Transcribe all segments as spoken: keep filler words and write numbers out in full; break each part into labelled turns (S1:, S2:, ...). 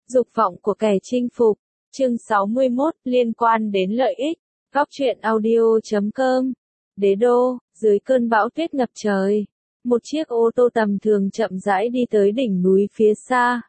S1: Dục vọng của kẻ chinh phục. Chương sáu mươi mốt, liên quan đến lợi ích. Góc truyện audio chấm com. Đế đô, dưới cơn bão tuyết ngập trời, một chiếc ô tô tầm thường chậm rãi đi tới đỉnh núi phía xa.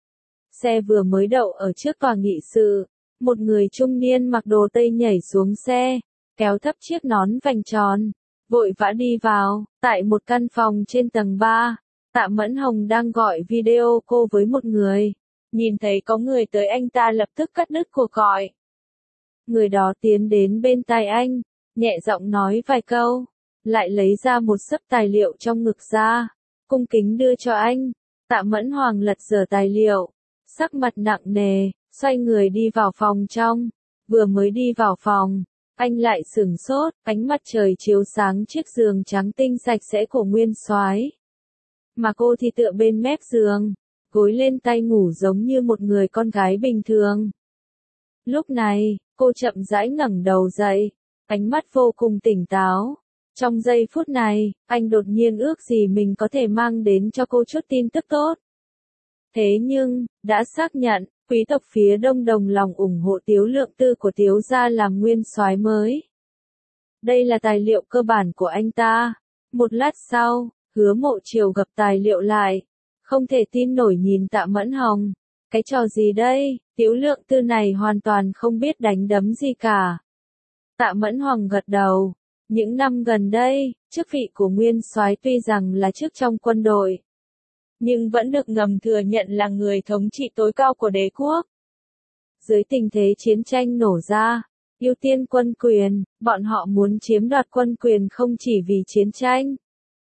S1: Xe vừa mới đậu ở trước tòa nghị sự, một người trung niên mặc đồ tây nhảy xuống xe, kéo thấp chiếc nón vành tròn, vội vã đi vào. Tại một căn phòng trên tầng ba, Tạ Mẫn Hồng đang gọi video call với một người. Nhìn thấy có người tới, anh ta lập tức cắt đứt cuộc gọi. Người đó tiến đến bên tai anh, nhẹ giọng nói vài câu, lại lấy ra một xấp tài liệu trong ngực ra, cung kính đưa cho anh. Tạ Mẫn Hoàng lật dở tài liệu, sắc mặt nặng nề, xoay người đi vào phòng trong. Vừa mới đi vào phòng, anh lại sửng sốt, ánh mặt trời chiếu sáng chiếc giường trắng tinh sạch sẽ của Nguyên Soái. Mà cô thì tựa bên mép giường, gối lên tay ngủ giống như một người con gái bình thường. Lúc này, cô chậm rãi ngẩng đầu dậy, ánh mắt vô cùng tỉnh táo. Trong giây phút này, anh đột nhiên ước gì mình có thể mang đến cho cô chút tin tức tốt. Thế nhưng, đã xác nhận, quý tộc phía Đông đồng lòng ủng hộ Tiếu Lượng Tư của Tiếu gia làm nguyên soái mới. Đây là tài liệu cơ bản của anh ta. Một lát sau, Hứa Mộ Chiều gập tài liệu lại, không thể tin nổi nhìn Tạ Mẫn Hồng. Cái trò gì đây, Tiếu Lượng Tư này hoàn toàn không biết đánh đấm gì cả. Tạ Mẫn Hồng gật đầu. Những năm gần đây, chức vị của nguyên soái tuy rằng là chức trong quân đội, nhưng vẫn được ngầm thừa nhận là người thống trị tối cao của đế quốc. Dưới tình thế chiến tranh nổ ra, ưu tiên quân quyền, bọn họ muốn chiếm đoạt quân quyền không chỉ vì chiến tranh.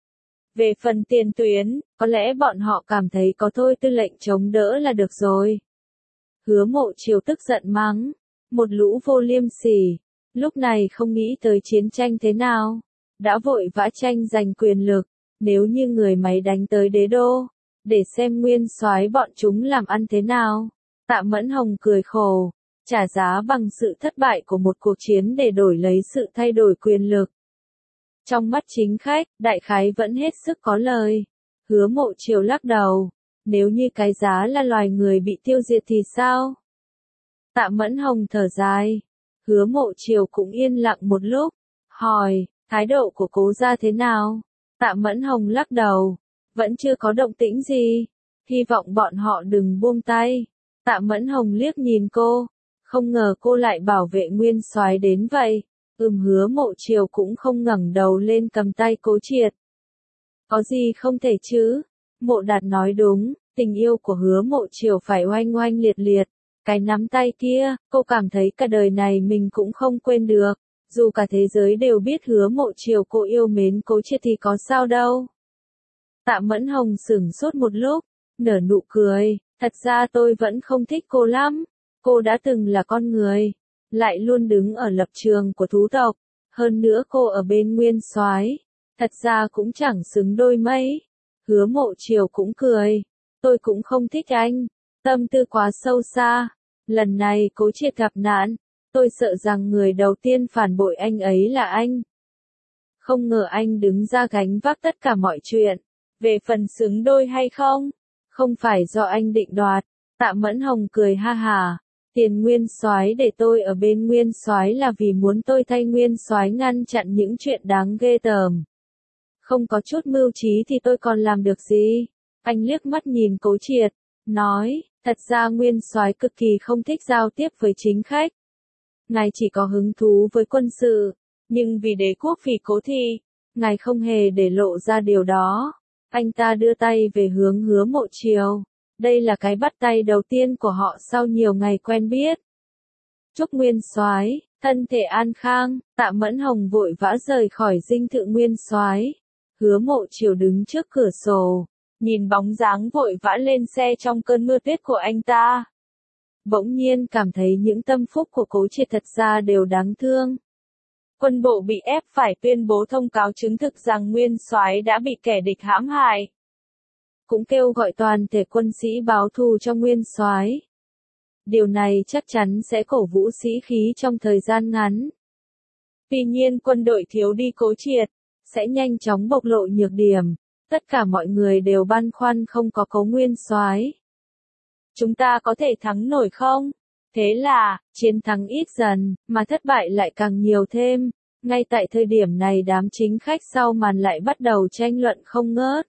S1: Về phần tiền tuyến, có lẽ bọn họ cảm thấy có thôi tư lệnh chống đỡ là được rồi. Hứa Mộ Chiều tức giận mắng, một lũ vô liêm sỉ, lúc này không nghĩ tới chiến tranh thế nào, đã vội vã tranh giành quyền lực. Nếu như người máy đánh tới đế đô, để xem nguyên soái bọn chúng làm ăn thế nào. Tạ Mẫn Hồng cười khổ, trả giá bằng sự thất bại của một cuộc chiến để đổi lấy sự thay đổi quyền lực. Trong mắt chính khách, đại khái vẫn hết sức có lời. Hứa Mộ Chiều lắc đầu, nếu như cái giá là loài người bị tiêu diệt thì sao? Tạ Mẫn Hồng thở dài. Hứa Mộ Chiều cũng yên lặng một lúc, hỏi, thái độ của Cố gia thế nào? Tạ Mẫn Hồng lắc đầu, vẫn chưa có động tĩnh gì, hy vọng bọn họ đừng buông tay. Tạ Mẫn Hồng liếc nhìn cô, không ngờ cô lại bảo vệ nguyên soái đến vậy. Ừm Hứa Mộ Chiều cũng không ngẩng đầu lên cầm tay Cố Triệt. Có gì không thể chứ? Mộ Đạt nói đúng, tình yêu của Hứa Mộ Chiều phải oanh oanh liệt liệt. Cái nắm tay kia, cô cảm thấy cả đời này mình cũng không quên được. Dù cả thế giới đều biết Hứa Mộ Chiều cô yêu mến Cố Triệt thì có sao đâu. Tạ Mẫn Hồng sửng sốt một lúc, nở nụ cười, thật ra tôi vẫn không thích cô lắm. Cô đã từng là con người, lại luôn đứng ở lập trường của thú tộc. Hơn nữa cô ở bên nguyên soái, thật ra cũng chẳng xứng đôi mấy. Hứa Mộ Chiều cũng cười, tôi cũng không thích anh. Tâm tư quá sâu xa. Lần này Cố Triệt gặp nạn, tôi sợ rằng người đầu tiên phản bội anh ấy là anh. Không ngờ anh đứng ra gánh vác tất cả mọi chuyện. Về phần xứng đôi hay không, không phải do anh định đoạt. Tạ Mẫn Hồng cười ha hà. Tiền nguyên soái để tôi ở bên nguyên soái là vì muốn tôi thay nguyên soái ngăn chặn những chuyện đáng ghê tởm. Không có chút mưu trí thì tôi còn làm được gì? Anh liếc mắt nhìn Cố Triệt, nói, thật ra nguyên soái cực kỳ không thích giao tiếp với chính khách. Ngài chỉ có hứng thú với quân sự, nhưng vì đế quốc vì Cố thị, ngài không hề để lộ ra điều đó. Anh ta đưa tay về hướng Hứa Mộ Chiều. Đây là cái bắt tay đầu tiên của họ sau nhiều ngày quen biết. Chúc nguyên soái thân thể an khang. Tạ Mẫn Hồng vội vã rời khỏi dinh thự nguyên soái. Hứa Mộ Chiều đứng trước cửa sổ, nhìn bóng dáng vội vã lên xe trong cơn mưa tuyết của anh ta. Bỗng nhiên cảm thấy những tâm phúc của Cố Triệt thật ra đều đáng thương. Quân bộ bị ép phải tuyên bố thông cáo chứng thực rằng nguyên soái đã bị kẻ địch hãm hại. Cũng kêu gọi toàn thể quân sĩ báo thù cho nguyên soái. Điều này chắc chắn sẽ cổ vũ sĩ khí trong thời gian ngắn. Tuy nhiên quân đội thiếu đi Cố Triệt, sẽ nhanh chóng bộc lộ nhược điểm. Tất cả mọi người đều băn khoăn không có Cố nguyên soái. chúng ta có thể thắng nổi không? Thế là, chiến thắng ít dần, mà thất bại lại càng nhiều thêm. Ngay tại thời điểm này đám chính khách sau màn lại bắt đầu tranh luận không ngớt.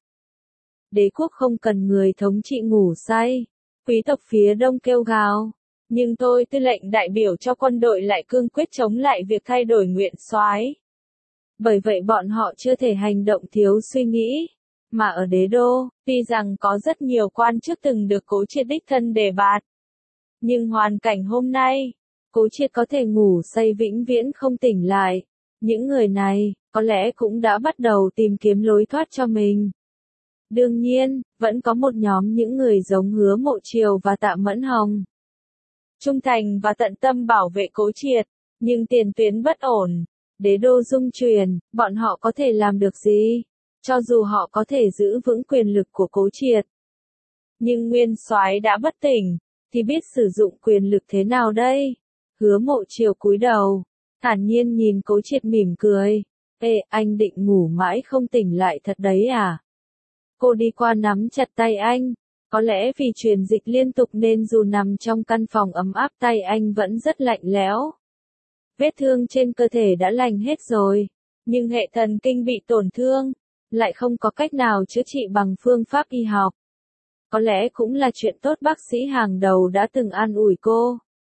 S1: Đế quốc không cần người thống trị ngủ say. Quý tộc phía đông kêu gào. Nhưng tôi tư lệnh đại biểu cho quân đội lại cương quyết chống lại việc thay đổi nguyên soái. Bởi vậy bọn họ chưa thể hành động thiếu suy nghĩ. Mà ở đế đô, tuy rằng có rất nhiều quan chức từng được Cố Triệt đích thân đề bạt. Nhưng hoàn cảnh hôm nay, Cố Triệt có thể ngủ say vĩnh viễn không tỉnh lại. Những người này, có lẽ cũng đã bắt đầu tìm kiếm lối thoát cho mình. Đương nhiên, vẫn có một nhóm những người giống Hứa Mộ Triều và Tạ Mẫn Hồng. Trung thành và tận tâm bảo vệ Cố Triệt, nhưng tiền tuyến bất ổn, đế đô rung chuyển, bọn họ có thể làm được gì? Cho dù họ có thể giữ vững quyền lực của Cố Triệt. Nhưng nguyên soái đã bất tỉnh, thì biết sử dụng quyền lực thế nào đây? Hứa Mộ Triều cúi đầu, thản nhiên nhìn Cố Triệt mỉm cười. Ê, anh định ngủ mãi không tỉnh lại thật đấy à? Cô đi qua nắm chặt tay anh. Có lẽ vì truyền dịch liên tục nên dù nằm trong căn phòng ấm áp tay anh vẫn rất lạnh lẽo. Vết thương trên cơ thể đã lành hết rồi, nhưng hệ thần kinh bị tổn thương, lại không có cách nào chữa trị bằng phương pháp y học. Có lẽ cũng là chuyện tốt bác sĩ hàng đầu đã từng an ủi cô.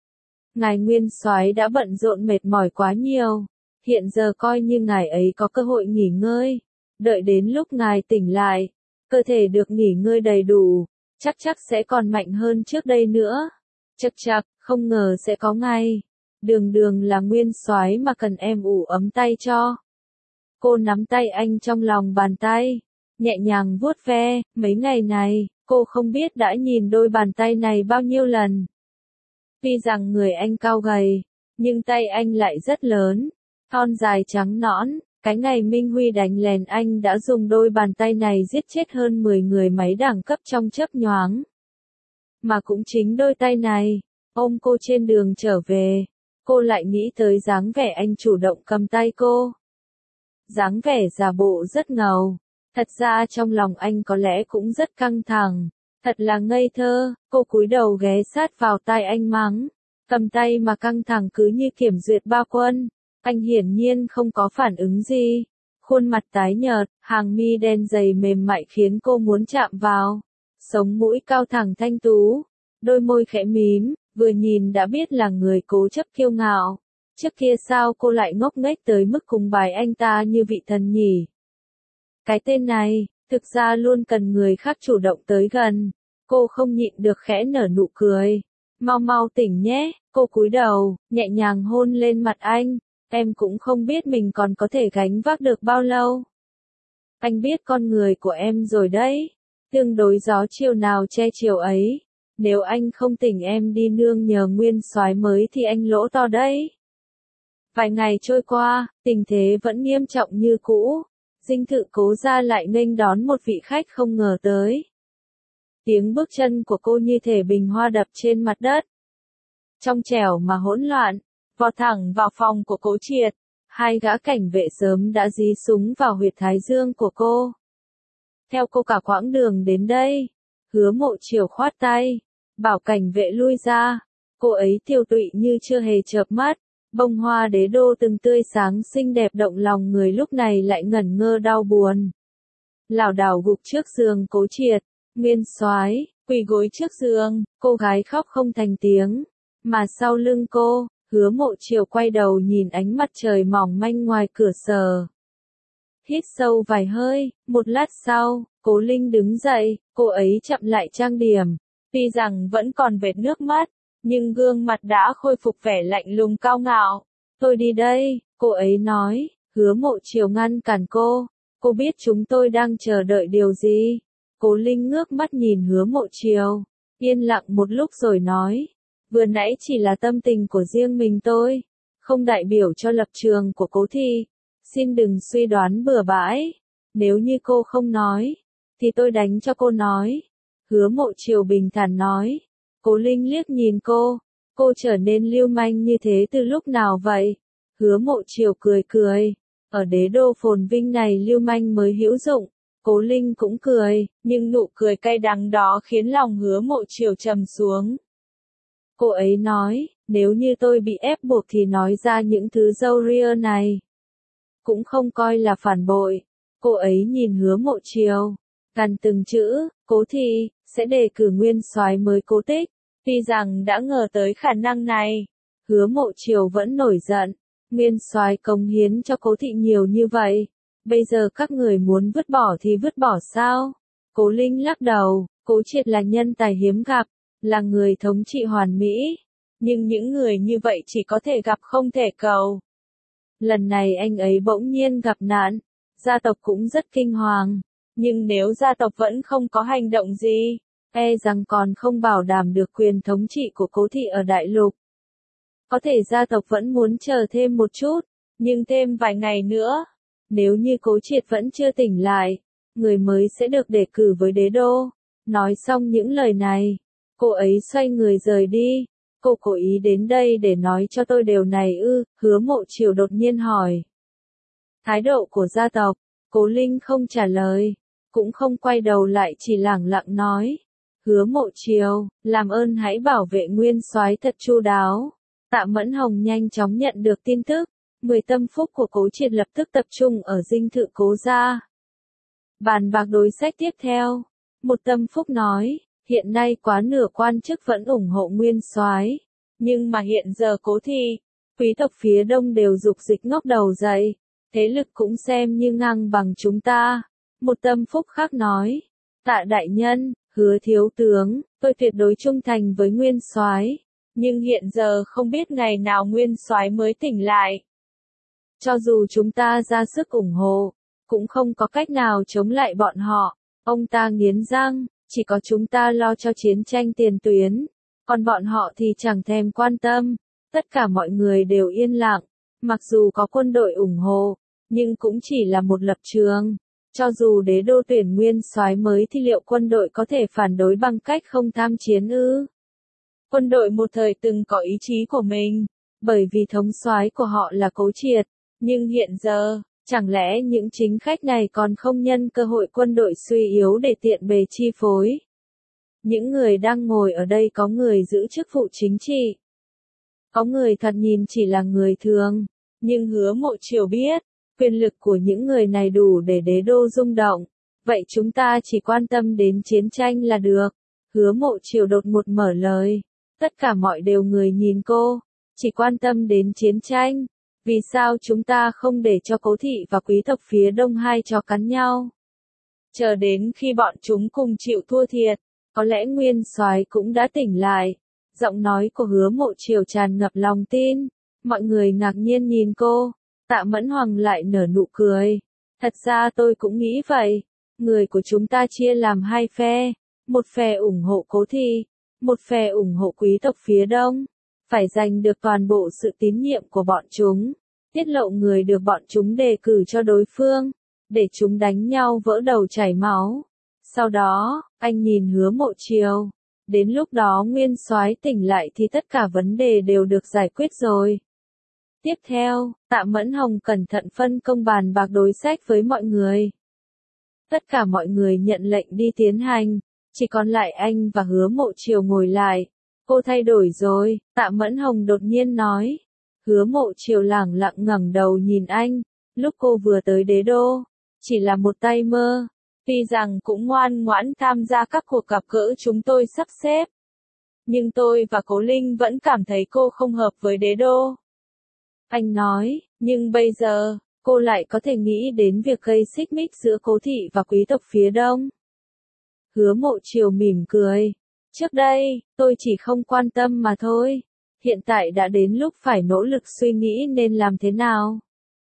S1: Ngài nguyên soái đã bận rộn mệt mỏi quá nhiều, hiện giờ coi như ngài ấy có cơ hội nghỉ ngơi, đợi đến lúc ngài tỉnh lại, cơ thể được nghỉ ngơi đầy đủ, chắc chắc sẽ còn mạnh hơn trước đây nữa. Chậc chậc, không ngờ sẽ có ngày. Đường đường là nguyên soái mà cần em ủ ấm tay cho. Cô nắm tay anh trong lòng bàn tay, nhẹ nhàng vuốt ve, mấy ngày này, cô không biết đã nhìn đôi bàn tay này bao nhiêu lần. Tuy rằng người anh cao gầy, nhưng tay anh lại rất lớn, thon dài trắng nõn. Cái ngày Minh Huy đánh lén anh đã dùng đôi bàn tay này giết chết hơn mười người máy đẳng cấp trong chớp nhoáng. Mà cũng chính đôi tay này, ôm cô trên đường trở về, cô lại nghĩ tới dáng vẻ anh chủ động cầm tay cô. Dáng vẻ giả bộ rất ngầu, thật ra trong lòng anh có lẽ cũng rất căng thẳng, thật là ngây thơ, cô cúi đầu ghé sát vào tai anh mắng, cầm tay mà căng thẳng cứ như kiểm duyệt ba quân. Anh hiển nhiên không có phản ứng gì, khuôn mặt tái nhợt, hàng mi đen dày mềm mại khiến cô muốn chạm vào, sống mũi cao thẳng thanh tú, đôi môi khẽ mím, vừa nhìn đã biết là người cố chấp kiêu ngạo. Trước kia sao cô lại ngốc nghếch tới mức cúng bái anh ta như vị thần nhỉ? Cái tên này, thực ra luôn cần người khác chủ động tới gần, cô không nhịn được khẽ nở nụ cười. Mau mau tỉnh nhé, cô cúi đầu, nhẹ nhàng hôn lên mặt anh. Em cũng không biết mình còn có thể gánh vác được bao lâu. Anh biết con người của em rồi đấy. Tương đối gió chiều nào che chiều ấy. Nếu anh không tỉnh em đi nương nhờ nguyên soái mới thì anh lỗ to đấy. Vài ngày trôi qua, tình thế vẫn nghiêm trọng như cũ. Dinh thự Cố gia lại nghênh đón một vị khách không ngờ tới. Tiếng bước chân của cô như thể bình hoa đập trên mặt đất. Trong trẻo mà hỗn loạn. Vọt thẳng vào phòng của Cố Triệt, hai gã cảnh vệ sớm đã dí súng vào huyệt thái dương của cô. Theo cô cả quãng đường đến đây, Hứa Mộ Triều khoát tay, bảo cảnh vệ lui ra, cô ấy tiêu tụy như chưa hề chợp mắt, bông hoa đế đô từng tươi sáng xinh đẹp động lòng người lúc này lại ngẩn ngơ đau buồn. Lảo đảo gục trước giường Cố Triệt, nguyên soái, quỳ gối trước giường, cô gái khóc không thành tiếng, mà sau lưng cô, Hứa Mộ Triều quay đầu nhìn ánh mặt trời mỏng manh ngoài cửa sổ. Hít sâu vài hơi, một lát sau, Cố Linh đứng dậy, cô ấy chậm lại trang điểm. Tuy rằng vẫn còn vệt nước mắt, nhưng gương mặt đã khôi phục vẻ lạnh lùng cao ngạo. Tôi đi đây, cô ấy nói. Hứa Mộ Triều ngăn cản cô. Cô biết chúng tôi đang chờ đợi điều gì? Cố Linh ngước mắt nhìn Hứa Mộ Triều, yên lặng một lúc rồi nói. Vừa nãy chỉ là tâm tình của riêng mình tôi, không đại biểu cho lập trường của Cố thị. Xin đừng suy đoán bừa bãi. Nếu như cô không nói, thì tôi đánh cho cô nói. Hứa Mộ Triều bình thản nói. Cố Linh liếc nhìn cô. Cô trở nên lưu manh như thế từ lúc nào vậy? Hứa Mộ Triều cười cười. Ở đế đô phồn vinh này lưu manh mới hữu dụng. Cố Linh cũng cười, nhưng nụ cười cay đắng đó khiến lòng Hứa Mộ Chiều trầm xuống. Cô ấy nói, nếu như tôi bị ép buộc thì nói ra những thứ râu ria này cũng không coi là phản bội. Cô ấy nhìn Hứa Mộ Chiều, gằn từng chữ, Cố Thị sẽ đề cử nguyên soái mới Cố Tích. Tuy rằng đã ngờ tới khả năng này, Hứa Mộ Chiều vẫn nổi giận. Nguyên soái cống hiến cho Cố Thị nhiều như vậy, bây giờ các người muốn vứt bỏ thì vứt bỏ sao? Cố Linh lắc đầu, Cố Triệt là nhân tài hiếm gặp, là người thống trị hoàn mỹ, nhưng những người như vậy chỉ có thể gặp không thể cầu. Lần này anh ấy bỗng nhiên gặp nạn, gia tộc cũng rất kinh hoàng, nhưng nếu gia tộc vẫn không có hành động gì, e rằng còn không bảo đảm được quyền thống trị của Cố Thị ở đại lục. Có thể gia tộc vẫn muốn chờ thêm một chút, nhưng thêm vài ngày nữa, nếu như Cố Triệt vẫn chưa tỉnh lại, người mới sẽ được đề cử với đế đô. Nói xong những lời này, cô ấy xoay người rời đi. Cô cố ý đến đây để nói cho tôi điều này ư? Hứa Mộ Chiều đột nhiên hỏi. Thái độ của gia tộc, Cố Linh không trả lời, cũng không quay đầu lại, chỉ lẳng lặng nói. Hứa Mộ Chiều, làm ơn hãy bảo vệ nguyên soái thật chu đáo. Tạ Mẫn Hồng nhanh chóng nhận được tin tức, mười tâm phúc của Cố Triệt lập tức tập trung ở dinh thự Cố gia. Bàn bạc đối sách tiếp theo, một tâm phúc nói, hiện nay quá nửa quan chức vẫn ủng hộ nguyên soái, nhưng mà hiện giờ Cố Thị, quý tộc phía đông đều dục dịch ngóc đầu dậy, thế lực cũng xem như ngang bằng chúng ta. Một tâm phúc khác nói, Tạ đại nhân, Hứa thiếu tướng, tôi tuyệt đối trung thành với nguyên soái, nhưng hiện giờ không biết ngày nào nguyên soái mới tỉnh lại. Cho dù chúng ta ra sức ủng hộ, cũng không có cách nào chống lại bọn họ. Ông ta nghiến răng, chỉ có chúng ta lo cho chiến tranh tiền tuyến, còn bọn họ thì chẳng thèm quan tâm. Tất cả mọi người đều yên lặng, mặc dù có quân đội ủng hộ, nhưng cũng chỉ là một lập trường. Cho dù đế đô tuyển nguyên soái mới thì liệu quân đội có thể phản đối bằng cách không tham chiến ư? Quân đội một thời từng có ý chí của mình, bởi vì thống soái của họ là Cố Triệt, nhưng hiện giờ, chẳng lẽ những chính khách này còn không nhân cơ hội quân đội suy yếu để tiện bề chi phối? Những người đang ngồi ở đây có người giữ chức vụ chính trị, có người thật nhìn chỉ là người thường, nhưng Hứa Mộ Chiều biết, quyền lực của những người này đủ để đế đô rung động. Vậy chúng ta chỉ quan tâm đến chiến tranh là được. Hứa Mộ Chiều đột ngột mở lời. Tất cả mọi đều người nhìn cô, chỉ quan tâm đến chiến tranh. Vì sao chúng ta không để cho Cố Thị và quý tộc phía đông hai chó cắn nhau? Chờ đến khi bọn chúng cùng chịu thua thiệt, có lẽ nguyên soái cũng đã tỉnh lại. Giọng nói của Hứa Mộ Chiều tràn ngập lòng tin. Mọi người ngạc nhiên nhìn cô. Tạ Mẫn Hoàng lại nở nụ cười. Thật ra tôi cũng nghĩ vậy. Người của chúng ta chia làm hai phe. Một phe ủng hộ Cố Thị, một phe ủng hộ quý tộc phía đông. Phải giành được toàn bộ sự tín nhiệm của bọn chúng. Tiết lộ người được bọn chúng đề cử cho đối phương, để chúng đánh nhau vỡ đầu chảy máu. Sau đó, anh nhìn Hứa Mộ Chiều. Đến lúc đó nguyên soái tỉnh lại thì tất cả vấn đề đều được giải quyết rồi. Tiếp theo, Tạ Mẫn Hồng cẩn thận phân công bàn bạc đối sách với mọi người. Tất cả mọi người nhận lệnh đi tiến hành, chỉ còn lại anh và Hứa Mộ Chiều ngồi lại. Cô thay đổi rồi, Tạ Mẫn Hồng đột nhiên nói. Hứa Mộ Chiều lẳng lặng ngẩng đầu nhìn anh, lúc cô vừa tới đế đô, chỉ là một tay mơ. Tuy rằng cũng ngoan ngoãn tham gia các cuộc gặp gỡ chúng tôi sắp xếp, nhưng tôi và Cố Linh vẫn cảm thấy cô không hợp với đế đô. Anh nói, nhưng bây giờ, cô lại có thể nghĩ đến việc gây xích mích giữa Cố Thị và quý tộc phía đông. Hứa Mộ Chiều mỉm cười. Trước đây, tôi chỉ không quan tâm mà thôi. Hiện tại đã đến lúc phải nỗ lực suy nghĩ nên làm thế nào.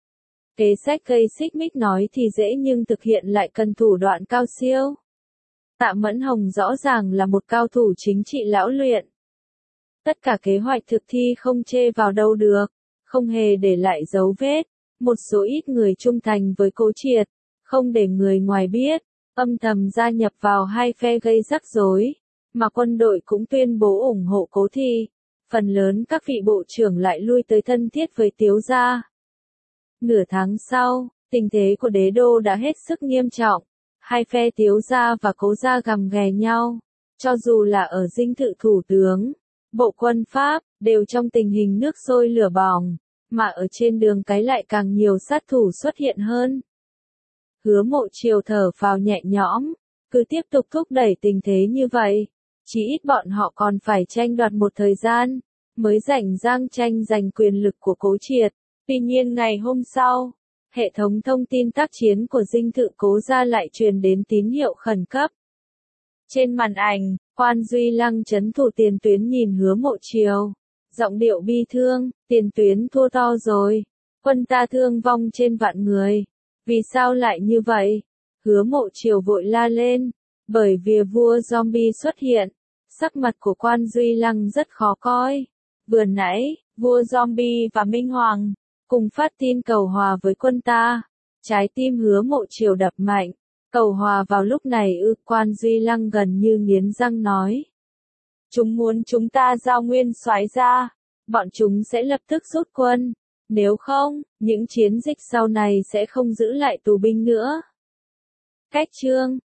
S1: Kế sách gây xích mích nói thì dễ nhưng thực hiện lại cần thủ đoạn cao siêu. Tạ Mẫn Hồng rõ ràng là một cao thủ chính trị lão luyện. Tất cả kế hoạch thực thi không chê vào đâu được, không hề để lại dấu vết. Một số ít người trung thành với Cố Triệt, không để người ngoài biết, âm thầm gia nhập vào hai phe gây rắc rối, mà quân đội cũng tuyên bố ủng hộ Cố Thị. Phần lớn các vị bộ trưởng lại lui tới thân thiết với Tiếu gia. Nửa tháng sau, tình thế của đế đô đã hết sức nghiêm trọng. Hai phe Tiếu gia và Cố gia gằm ghè nhau. Cho dù là ở dinh thự thủ tướng, bộ quân Pháp, đều trong tình hình nước sôi lửa bỏng, mà ở trên đường cái lại càng nhiều sát thủ xuất hiện hơn. Hứa Mộ Triều thở phào nhẹ nhõm, cứ tiếp tục thúc đẩy tình thế như vậy, chí ít bọn họ còn phải tranh đoạt một thời gian, mới rảnh rang tranh giành quyền lực của Cố Triệt. Tuy nhiên ngày hôm sau, hệ thống thông tin tác chiến của dinh thự Cố gia lại truyền đến tín hiệu khẩn cấp. Trên màn ảnh, Quan Duy Lăng trấn thủ tiền tuyến nhìn Hứa Mộ Triều, giọng điệu bi thương, tiền tuyến thua to rồi, quân ta thương vong trên vạn người. Vì sao lại như vậy? Hứa Mộ Triều vội la lên, bởi vì vua zombie xuất hiện. Sắc mặt của Quan Duy Lăng rất khó coi. Vừa nãy, vua zombie và Minh Hoàng cùng phát tin cầu hòa với quân ta. Trái tim Hứa Mộ Triều đập mạnh. Cầu hòa vào lúc này ư? Quan Duy Lăng gần như nghiến răng nói. Chúng muốn chúng ta giao nguyên soái ra, bọn chúng sẽ lập tức rút quân. Nếu không, những chiến dịch sau này sẽ không giữ lại tù binh nữa. Cách chương